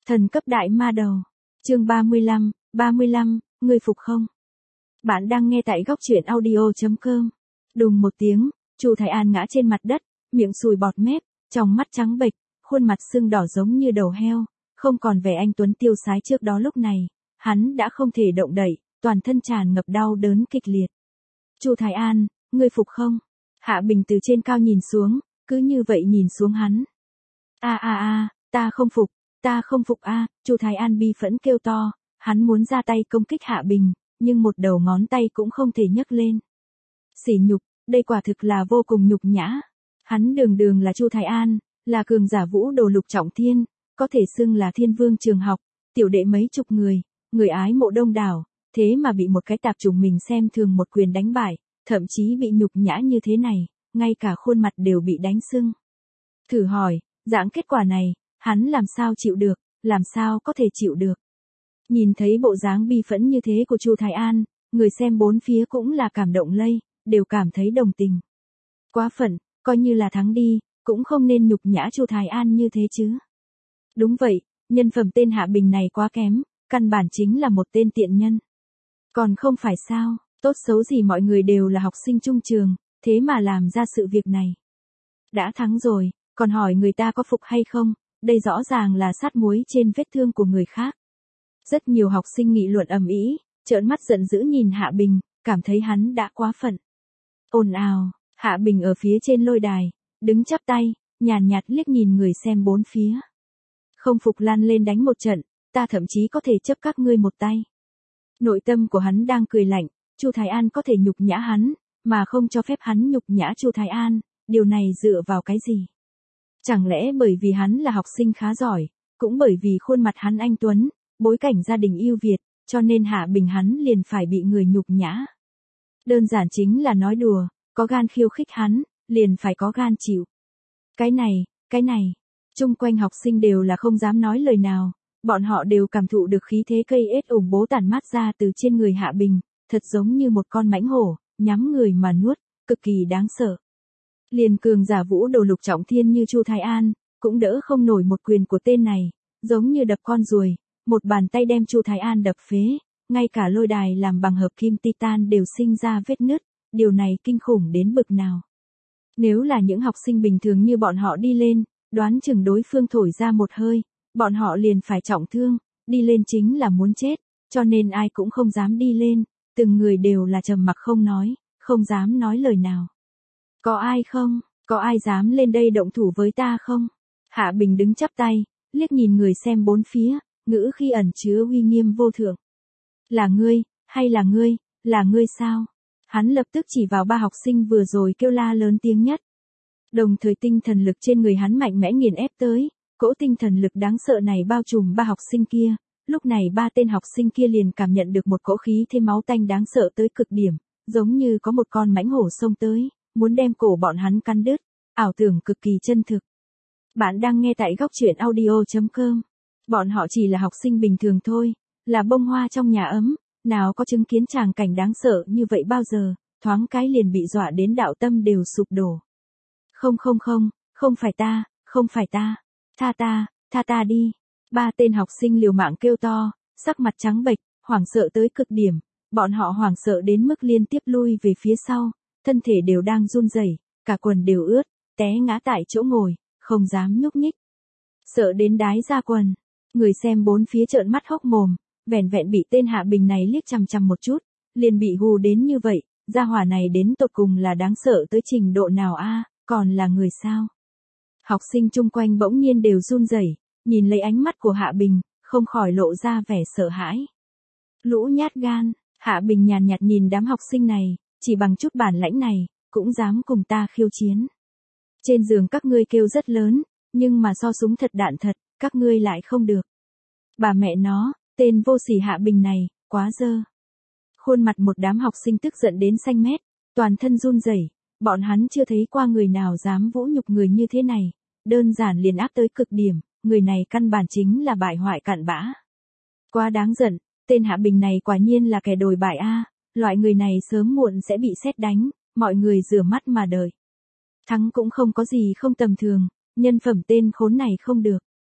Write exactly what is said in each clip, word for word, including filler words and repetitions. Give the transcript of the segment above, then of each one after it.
Thần cấp đại ma đầu. Chương ba mươi lăm, ba mươi lăm, ngươi phục không? Bạn đang nghe tại góc truyện audio chấm com. Đùng một tiếng, Chu Thái An ngã trên mặt đất, miệng sùi bọt mép, trong mắt trắng bệch, khuôn mặt sưng đỏ giống như đầu heo, không còn vẻ anh tuấn tiêu sái trước đó. Lúc này, hắn đã không thể động đậy, toàn thân tràn ngập đau đớn kịch liệt. Chu Thái An, ngươi phục không? Hạ Bình từ trên cao nhìn xuống, cứ như vậy nhìn xuống hắn. A a a, ta không phục, ta không phục a, Chu Thái An bi phẫn kêu to, hắn muốn ra tay công kích Hạ Bình, nhưng một đầu ngón tay cũng không thể nhấc lên. Sỉ nhục, đây quả thực là vô cùng nhục nhã. Hắn đường đường là Chu Thái An, là cường giả vũ đồ lục trọng thiên, có thể xưng là thiên vương trường học, tiểu đệ mấy chục người, người ái mộ đông đảo, thế mà bị một cái tạp chủng mình xem thường một quyền đánh bại, thậm chí bị nhục nhã như thế này, ngay cả khuôn mặt đều bị đánh sưng. Thử hỏi, dạng kết quả này, hắn làm sao chịu được, làm sao có thể chịu được. Nhìn thấy bộ dáng bi phẫn như thế của Chu Thái An, người xem bốn phía cũng là cảm động lây, đều cảm thấy đồng tình. Quá phận, coi như là thắng đi, cũng không nên nhục nhã Chu Thái An như thế chứ. Đúng vậy, nhân phẩm tên Hạ Bình này quá kém, căn bản chính là một tên tiện nhân. Còn không phải sao, tốt xấu gì mọi người đều là học sinh trung trường, thế mà làm ra sự việc này. Đã thắng rồi, còn hỏi người ta có phục hay không, đây rõ ràng là sát muối trên vết thương của người khác. Rất nhiều học sinh nghị luận ầm ĩ, trợn mắt giận dữ nhìn Hạ Bình, cảm thấy hắn đã quá phận. Ồn ào, Hạ Bình ở phía trên lôi đài, đứng chắp tay, nhàn nhạt liếc nhìn người xem bốn phía. Không phục lan lên đánh một trận, ta thậm chí có thể chấp các ngươi một tay. Nội tâm của hắn đang cười lạnh, Chu Thái An có thể nhục nhã hắn, mà không cho phép hắn nhục nhã Chu Thái An, điều này dựa vào cái gì? Chẳng lẽ bởi vì hắn là học sinh khá giỏi, cũng bởi vì khuôn mặt hắn anh tuấn, bối cảnh gia đình ưu việt, cho nên Hạ Bình hắn liền phải bị người nhục nhã. Đơn giản chính là nói đùa, có gan khiêu khích hắn, liền phải có gan chịu. Cái này, cái này, chung quanh học sinh đều là không dám nói lời nào, bọn họ đều cảm thụ được khí thế cây ết ủng bố tản mát ra từ trên người Hạ Bình, thật giống như một con mãnh hổ, nhắm người mà nuốt, cực kỳ đáng sợ. Liền cường giả vũ đồ lục trọng thiên như Chu Thái An, cũng đỡ không nổi một quyền của tên này, giống như đập con ruồi, một bàn tay đem Chu Thái An đập phế, ngay cả lôi đài làm bằng hợp kim titan đều sinh ra vết nứt, điều này kinh khủng đến bực nào. Nếu là những học sinh bình thường như bọn họ đi lên, đoán chừng đối phương thổi ra một hơi, bọn họ liền phải trọng thương, đi lên chính là muốn chết, cho nên ai cũng không dám đi lên, từng người đều là trầm mặc không nói, không dám nói lời nào. Có ai không, có ai dám lên đây động thủ với ta không? Hạ Bình đứng chắp tay, liếc nhìn người xem bốn phía, ngữ khi ẩn chứa uy nghiêm vô thượng. Là ngươi, hay là ngươi, là ngươi sao? Hắn lập tức chỉ vào ba học sinh vừa rồi kêu la lớn tiếng nhất. Đồng thời tinh thần lực trên người hắn mạnh mẽ nghiền ép tới, cỗ tinh thần lực đáng sợ này bao trùm ba học sinh kia, lúc này ba tên học sinh kia liền cảm nhận được một cỗ khí thế máu tanh đáng sợ tới cực điểm, giống như có một con mãnh hổ xông tới, muốn đem cổ bọn hắn cắn đứt, ảo tưởng cực kỳ chân thực. Bạn đang nghe tại góc truyện audio chấm com. Bọn họ chỉ là học sinh bình thường thôi, là bông hoa trong nhà ấm, nào có chứng kiến tràng cảnh đáng sợ như vậy bao giờ, thoáng cái liền bị dọa đến đạo tâm đều sụp đổ. Không không không, không phải ta, không phải ta, tha ta, tha ta đi. Ba tên học sinh liều mạng kêu to, sắc mặt trắng bệch, hoảng sợ tới cực điểm, bọn họ hoảng sợ đến mức liên tiếp lui về phía sau, thân thể đều đang run rẩy, cả quần đều ướt, té ngã tại chỗ ngồi, không dám nhúc nhích. Sợ đến đái ra quần, người xem bốn phía trợn mắt hốc mồm, vẻn vẹn bị tên Hạ Bình này liếc chằm chằm một chút, liền bị hù đến như vậy, gia hỏa này đến tột cùng là đáng sợ tới trình độ nào a, còn là người sao? Học sinh chung quanh bỗng nhiên đều run rẩy, nhìn lấy ánh mắt của Hạ Bình, không khỏi lộ ra vẻ sợ hãi. Lũ nhát gan, Hạ Bình nhàn nhạt nhìn đám học sinh này, chỉ bằng chút bản lãnh này, cũng dám cùng ta khiêu chiến. Trên giường các ngươi kêu rất lớn, nhưng mà so súng thật đạn thật, các ngươi lại không được. Bà mẹ nó, tên vô sỉ Hạ Bình này, quá dơ. Khuôn mặt một đám học sinh tức giận đến xanh mét, toàn thân run rẩy, bọn hắn chưa thấy qua người nào dám vũ nhục người như thế này, đơn giản liền áp tới cực điểm, người này căn bản chính là bại hoại cặn bã. Quá đáng giận, tên Hạ Bình này quả nhiên là kẻ đồi bại a, loại người này sớm muộn sẽ bị sét đánh, mọi người rửa mắt mà đợi. Thắng cũng không có gì không tầm thường, nhân phẩm tên khốn này không được.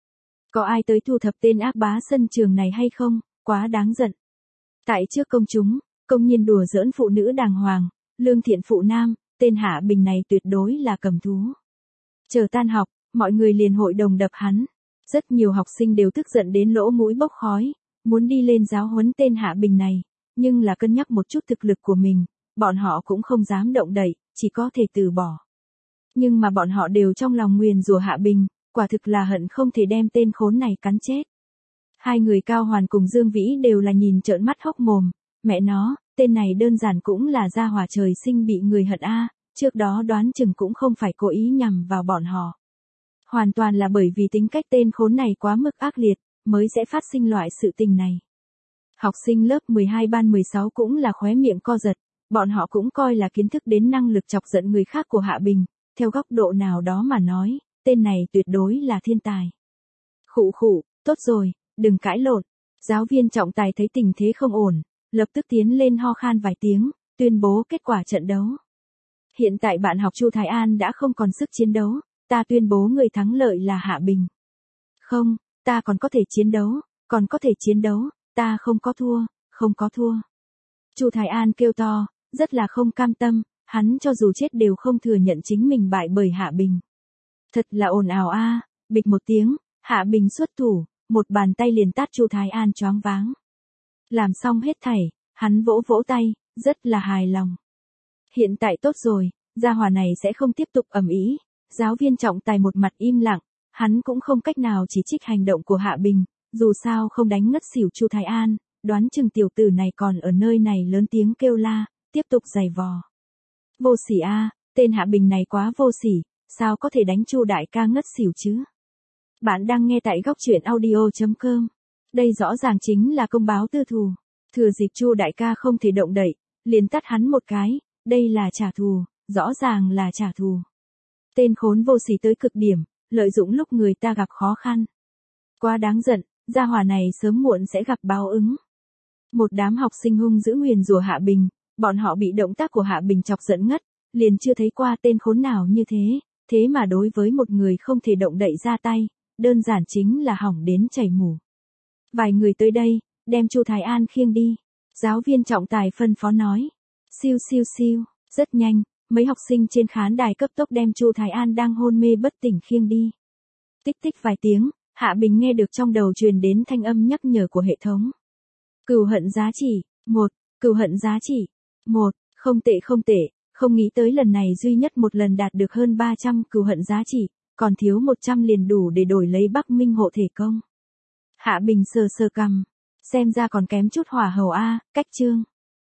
Có ai tới thu thập tên ác bá sân trường này hay không, quá đáng giận. Tại trước công chúng, công nhiên đùa giỡn phụ nữ đàng hoàng, lương thiện phụ nam, tên Hạ Bình này tuyệt đối là cầm thú. Chờ tan học, mọi người liền hội đồng đập hắn. Rất nhiều học sinh đều tức giận đến lỗ mũi bốc khói, muốn đi lên giáo huấn tên Hạ Bình này, nhưng là cân nhắc một chút thực lực của mình, bọn họ cũng không dám động đậy, chỉ có thể từ bỏ. Nhưng mà bọn họ đều trong lòng nguyền rủa Hạ Bình, quả thực là hận không thể đem tên khốn này cắn chết. Hai người Cao Hoàn cùng Dương Vĩ đều là nhìn trợn mắt hốc mồm, mẹ nó, tên này đơn giản cũng là gia hỏa trời sinh bị người hận a, trước đó đoán chừng cũng không phải cố ý nhằm vào bọn họ. Hoàn toàn là bởi vì tính cách tên khốn này quá mức ác liệt, mới sẽ phát sinh loại sự tình này. Học sinh lớp mười hai ban mười sáu cũng là khóe miệng co giật, bọn họ cũng coi là kiến thức đến năng lực chọc giận người khác của Hạ Bình, theo góc độ nào đó mà nói, tên này tuyệt đối là thiên tài. Khụ khụ, tốt rồi, đừng cãi lộn. Giáo viên trọng tài thấy tình thế không ổn, lập tức tiến lên ho khan vài tiếng, tuyên bố kết quả trận đấu. Hiện tại bạn học Chu Thái An đã không còn sức chiến đấu, ta tuyên bố người thắng lợi là Hạ Bình. Không, ta còn có thể chiến đấu, còn có thể chiến đấu, ta không có thua, không có thua. Chu Thái An kêu to, rất là không cam tâm, hắn cho dù chết đều không thừa nhận chính mình bại bởi Hạ Bình. Thật là ồn ào a, bịch một tiếng, Hạ Bình xuất thủ, một bàn tay liền tát Chu Thái An choáng váng. Làm xong hết thảy, hắn vỗ vỗ tay, rất là hài lòng. Hiện tại tốt rồi, gia hỏa này sẽ không tiếp tục ầm ĩ. Giáo viên trọng tài một mặt im lặng, hắn cũng không cách nào chỉ trích hành động của Hạ Bình, dù sao không đánh ngất xỉu Chu Thái An, đoán chừng tiểu tử này còn ở nơi này lớn tiếng kêu la, tiếp tục giày vò. Vô sỉ a, tên Hạ Bình này quá vô sỉ, sao có thể đánh Chu đại ca ngất xỉu chứ? Bạn đang nghe tại góc truyện audio chấm com. Đây rõ ràng chính là công báo tư thù. Thừa dịp Chu đại ca không thể động đậy, liền tát hắn một cái, đây là trả thù, rõ ràng là trả thù. Tên khốn vô sỉ tới cực điểm, lợi dụng lúc người ta gặp khó khăn. Quá đáng giận, gia hỏa này sớm muộn sẽ gặp báo ứng. Một đám học sinh hung dữ nguyền rủa Hạ Bình, bọn họ bị động tác của Hạ Bình chọc giận ngất, liền chưa thấy qua tên khốn nào như thế, thế mà đối với một người không thể động đậy ra tay, đơn giản chính là hỏng đến chảy mủ. Vài người tới đây, đem Chu Thái An khiêng đi. Giáo viên trọng tài phân phó nói. Siêu siêu siêu, rất nhanh, mấy học sinh trên khán đài cấp tốc đem Chu Thái An đang hôn mê bất tỉnh khiêng đi. Tích tích vài tiếng, Hạ Bình nghe được trong đầu truyền đến thanh âm nhắc nhở của hệ thống. Cừu hận giá trị, một, cừu hận giá trị, một, không tệ không tệ, không nghĩ tới lần này duy nhất một lần đạt được hơn ba trăm cừu hận giá trị, còn thiếu một trăm liền đủ để đổi lấy Bắc Minh hộ thể công. Hạ Bình sờ sờ cằm, xem ra còn kém chút hỏa hầu a, cách chương.